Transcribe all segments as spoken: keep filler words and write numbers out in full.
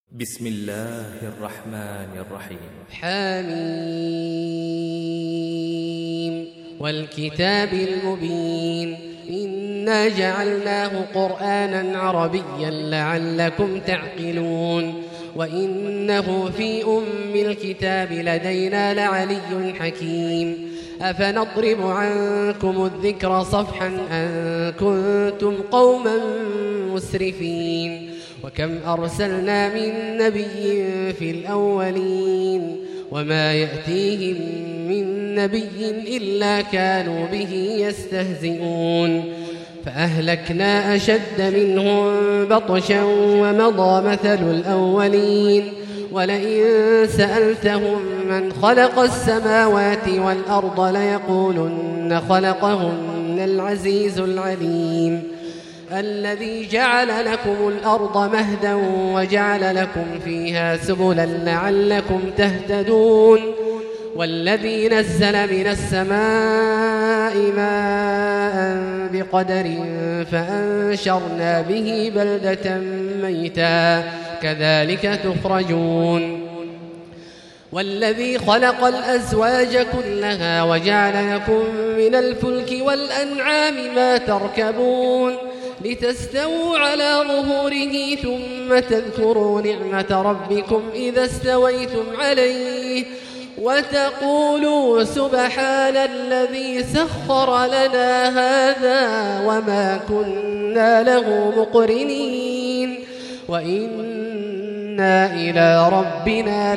بسم الله الرحمن الرحيم. حميم والكتاب المبين إنا جعلناه قرآنا عربيا لعلكم تعقلون وإنه في أم الكتاب لدينا لعلي حكيم أفنضرب عنكم الذكر صفحا أن كنتم قوما مسرفين وكم أرسلنا من نبي في الأولين وما يأتيهم من نبي إلا كانوا به يستهزئون فأهلكنا أشد منهم بطشا ومضى مثل الأولين ولئن سألتهم من خلق السماوات والأرض ليقولن خلقهن العزيز العليم الذي جعل لكم الأرض مهدا وجعل لكم فيها سبلا لعلكم تهتدون والذي نزل من السماء ماء بقدر فأنشرنا به بلدة ميتا كذلك تخرجون والذي خلق الأزواج كلها وجعل لكم من الفلك والأنعام ما تركبون لتستووا على ظهوره ثم تذكروا نعمة ربكم إذا استويتم عليه وتقولوا سبحان الذي سخر لنا هذا وما كنا له مقرنين وإنا إلى ربنا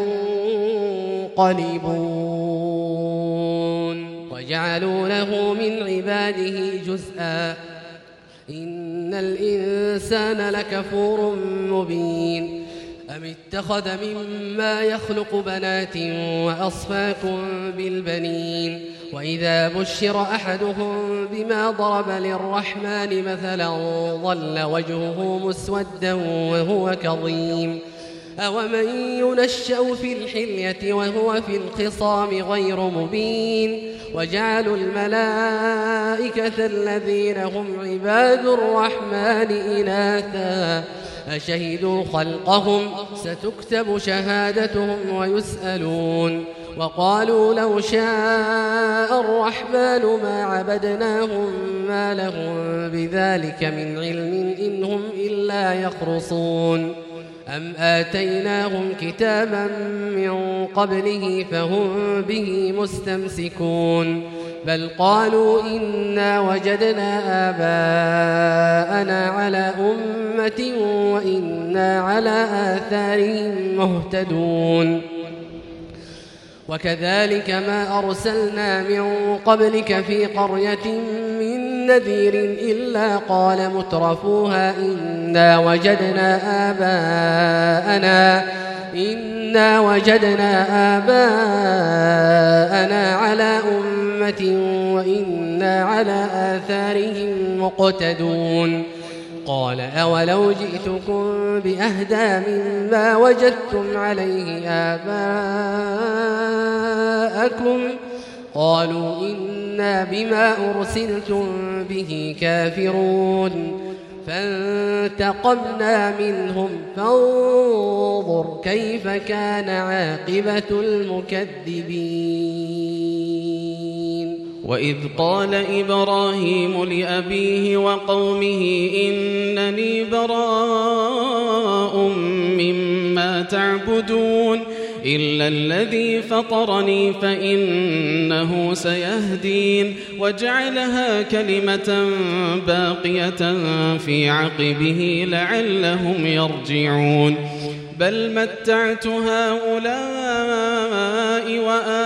لمنقلبون وجعلوا له من عباده جزءا إن الإنسان لكفور مبين أم اتخذ مما يخلق بنات وأصفاكم بالبنين وإذا بشر أحدهم بما ضرب للرحمن مثلا ظل وجهه مسودا وهو كظيم أومن ينشأ في الحلية وهو في الخصام غير مبين وجعلوا الملائكة الذين هم عباد الرحمن إناثا أشهدوا خلقهم ستكتب شهادتهم ويسألون وقالوا لو شاء الرحمن ما عبدناهم ما لهم بذلك من علم إن هم إلا يخرصون أم آتيناهم كتابا من قبله فهم به مستمسكون بل قالوا إنا وجدنا آباءنا على أمة وإنا على آثارهم مهتدون وكذلك ما أرسلنا من قبلك في قرية من نذير إلا قال مترفوها إنا وجدنا آباءنا إنا وجدنا آباءنا على أمة وإنا على آثارهم مقتدون قال أولو جئتكم بأهدى مما وجدتم عليه آباءكم قالوا إنا بما أرسلتم به كافرون فانتقمنا منهم فانظر كيف كان عاقبة المكذبين وإذ قال إبراهيم لأبيه وقومه إنني براء مما تعبدون إلا الذي فطرني فإنه سيهدين وجعلها كلمة باقية في عقبه لعلهم يرجعون بل متعت هؤلاء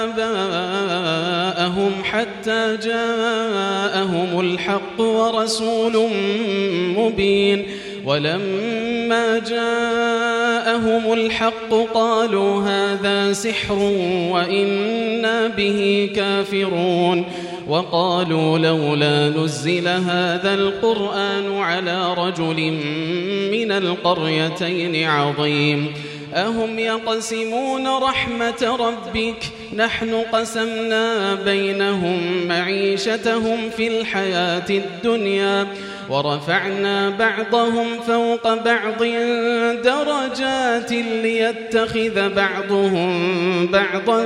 وآباءهم حتى جاءهم الحق ورسول مبين ولما جاءهم الحق قالوا هذا سحر وإنا به كافرون وقالوا لولا نزل هذا القرآن على رجل من القريتين عظيم أهم يقسمون رحمة ربك نحن قسمنا بينهم معيشتهم في الحياة الدنيا ورفعنا بعضهم فوق بعض درجات ليتخذ بعضهم بعضا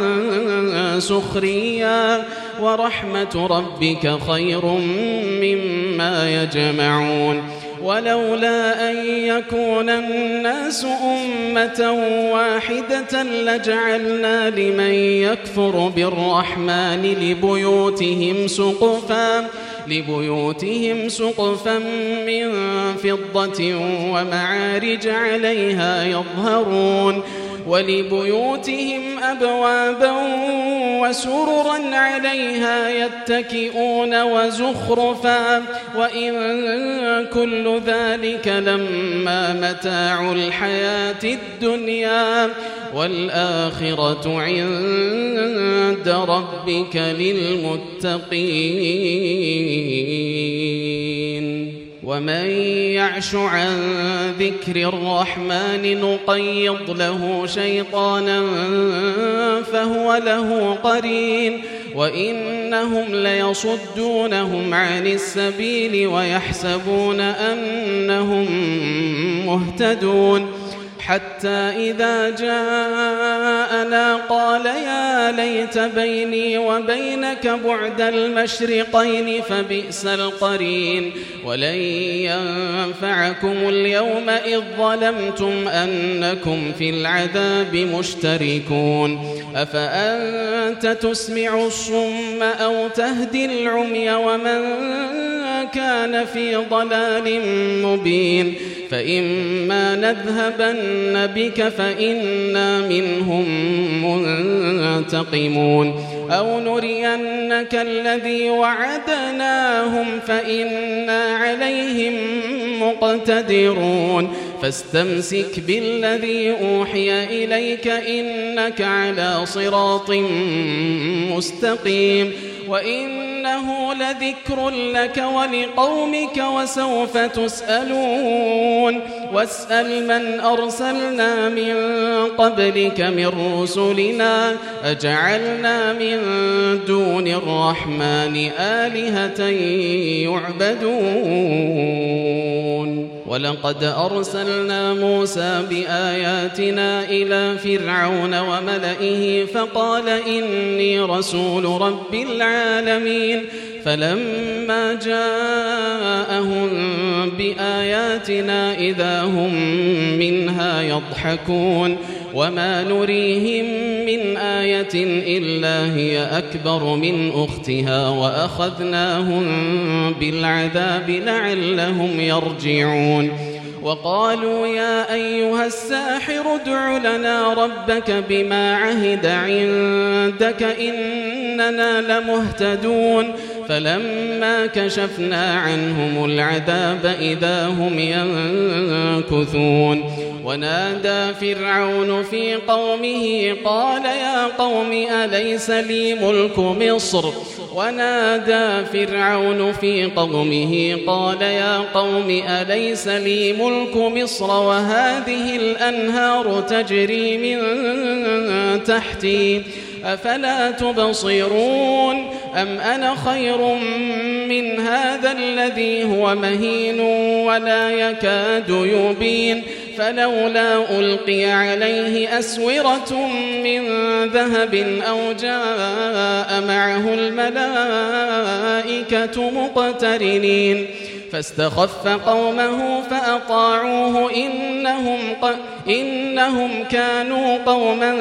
سخريا ورحمة ربك خير مما يجمعون ولولا أن يكون الناس أمة واحدة لجعلنا لمن يكفر بالرحمن لبيوتهم سقفا لبيوتهم سقفا من فضة ومعارج عليها يظهرون ولبيوتهم أبوابا وسررا عليها يتكئون وزخرفا وإن كل ذلك لما متاع الحياة الدنيا والآخرة عند ربك للمتقين ومن يعش عن ذكر الرحمن نقيض له شيطانا فهو له قرين وإنهم ليصدونهم عن السبيل ويحسبون أنهم مهتدون حتى إذا جاءنا قال يا ليت بيني وبينك بعد المشرقين فبئس القرين ولن ينفعكم اليوم إذ ظلمتم أنكم في العذاب مشتركون أفأنت تسمع الصم أو تهدي العمي ومن كان في ضلال مبين فإما نذهبن بك فإنا منهم منتقمون أو نرينك الذي وعدناهم فإنا عليهم مقتدرون فاستمسك بالذي أوحي إليك إنك على صراط مستقيم وإنه لذكر لك ولقومك وسوف تسألون واسأل من أرسلنا من قبلك من رسلنا أجعلنا من دون الرحمن آلهة يعبدون ولقد أرسلنا موسى بآياتنا إلى فرعون وملئه فقال إني رسول رب العالمين فلما جاءهم بآياتنا إذا هم منها يضحكون وما نريهم من آية إلا هي أكبر من أختها وأخذناهم بالعذاب لعلهم يرجعون وقالوا يا أيها الساحر ادع لنا ربك بما عهد عندك إننا لمهتدون فلما كشفنا عنهم العذاب إذا هم ينكثون ونادى فرعون في قومه قال يا قوم أليس لي ملك مصر ونادى فرعون في قومه قال يا قوم أليس لي ملك مصر وهذه الأنهار تجري من تحتي أفلا تبصرون أم أنا خير من هذا الذي هو مهين ولا يكاد يبين فلولا ألقي عليه أسورة من ذهب أو جاء معه الملائكة مقترنين فاستخف قومه فأطاعوه إنهم, ق... إنهم كانوا قوما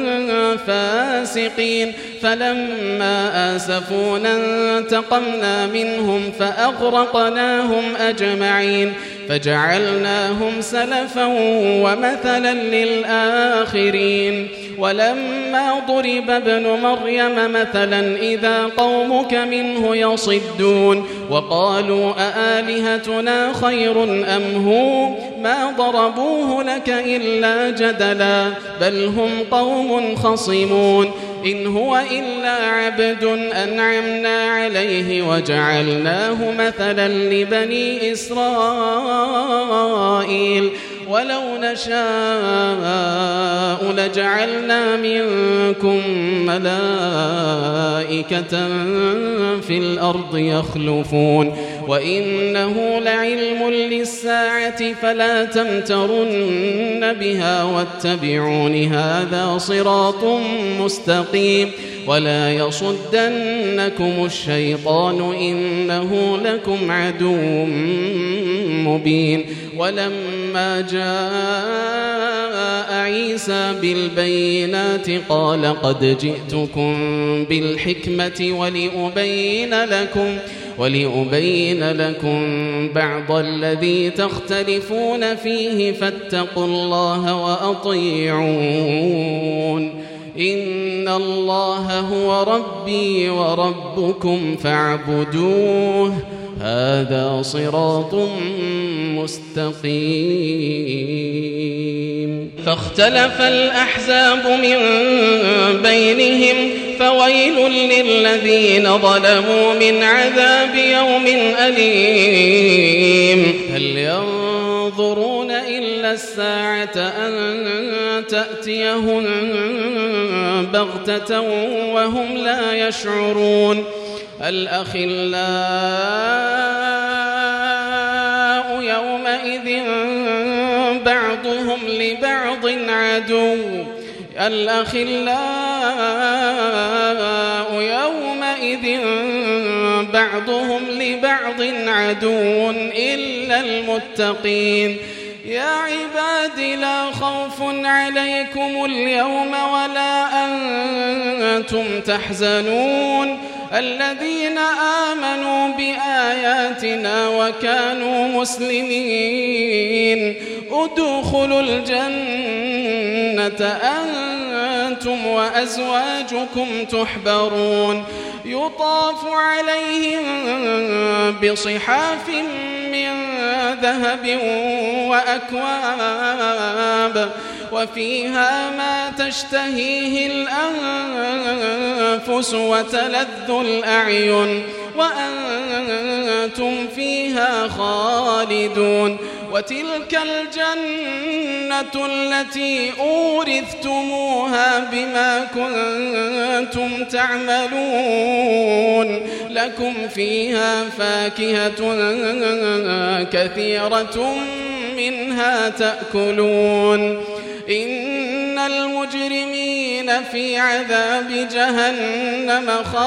فاسقين فلما آسفونا انتقمنا منهم فأغرقناهم أجمعين فجعلناهم سلفا ومثلا للآخرين ولما ضرب ابن مريم مثلا إذا قومك منه يصدون وقالوا أآلهتنا خير أم هو ما ضربوه لك إلا جدلا بل هم قوم خصمون إن هو إلا عبد أنعمنا عليه وجعلناه مثلا لبني إسرائيل ولو نشاء لجعلنا منكم ملائكة في الأرض يخلفون وإنه لعلم للساعة فلا تمترن بها واتبعون هذا صراط مستقيم ولا يصدنكم الشيطان إنه لكم عدو مبين. ولما جاء عيسى بالبينات قال قد جئتكم بالحكمة ولأبين لكم ولأبين لكم بعض الذي تختلفون فيه فاتقوا الله وأطيعون إن الله هو ربي وربكم فاعبدوه هذا صراط مستقيم. فاختلف الأحزاب من بينهم فويل للذين ظلموا من عذاب يوم أليم. هل ينظرون إلا الساعة أن تأتيهم بغتة وهم لا يشعرون. الأخلاء يومئذ بعضهم لبعض عدو الأخلاء يومئذ بعضهم لبعض عدو إلا المتقين. يا عباد لا خوف عليكم اليوم ولا أنتم تحزنون الذين آمنوا بآياتنا وكانوا مسلمين ادخلوا الجنة أنتم وأزواجكم تحبرون يطاف عليهم بصحاف من ذهب وأكواب وفيها ما تشتهيه الأنفس وتلذ الأعين وأنتم فيها خالدون. وتلك الجنة التي أورثتموها بما كنتم تعملون لكم فيها فاكهة كثيرة منها تأكلون. إن المجرمين في عذاب جهنم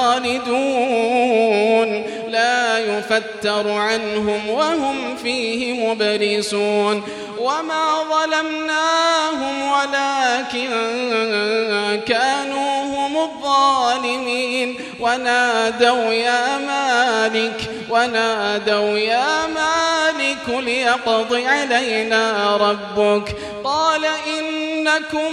خالدون لا يفتر عنهم وهم فيه مبلسون. وما ظلمناهم ولكن كانوا هم الظالمين ونادوا يا مالك ونادوا يا مالك ليقض علينا ربك قال إنكم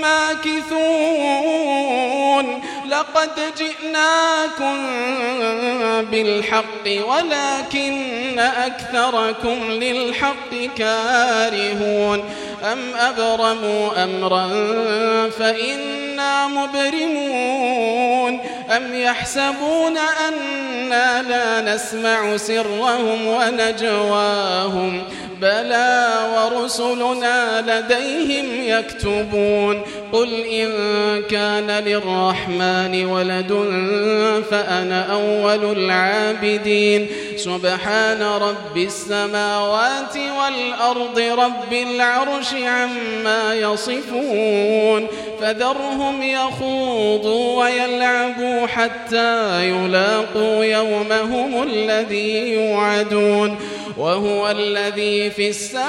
ماكثون لقد جئناكم بالحق ولكن أكثركم للحق كارهون. أم أبرموا أمرا فإنا مبرمون أم يحسبون أنا لا نسمع سرهم ونجواهم بلى ورسلنا لديهم يكتبون. قل إن كان للرحمن ولد فأنا أول العابدين سبحان رب السماوات والأرض رب العرش عما يصفون. فذرهم يخوضوا ويلعبوا حتى يلاقوا يومهم الذي يوعدون وهو الذي في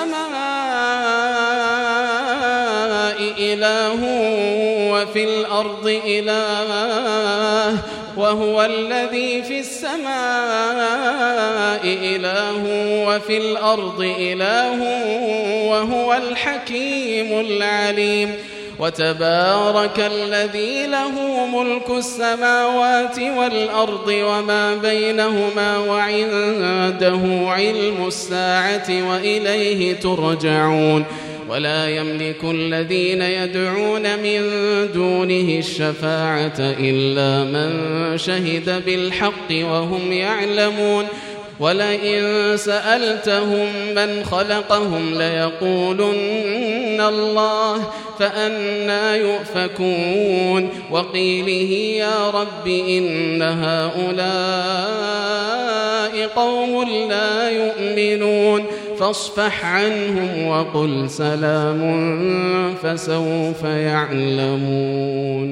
السماء إله وفي الأرض إله وهو الذي في السماء إله وفي الأرض إله وهو الحكيم العليم. وتبارك الذي له ملك السماوات والأرض وما بينهما وعنده علم الساعة وإليه ترجعون. ولا يملك الذين يدعون من دونه الشفاعة إلا من شهد بالحق وهم يعلمون. ولئن سألتهم من خلقهم ليقولن الله فأنى يؤفكون وقيله يا رب إن هؤلاء قوم لا يؤمنون فاصفح عنهم وقل سلام فسوف يعلمون.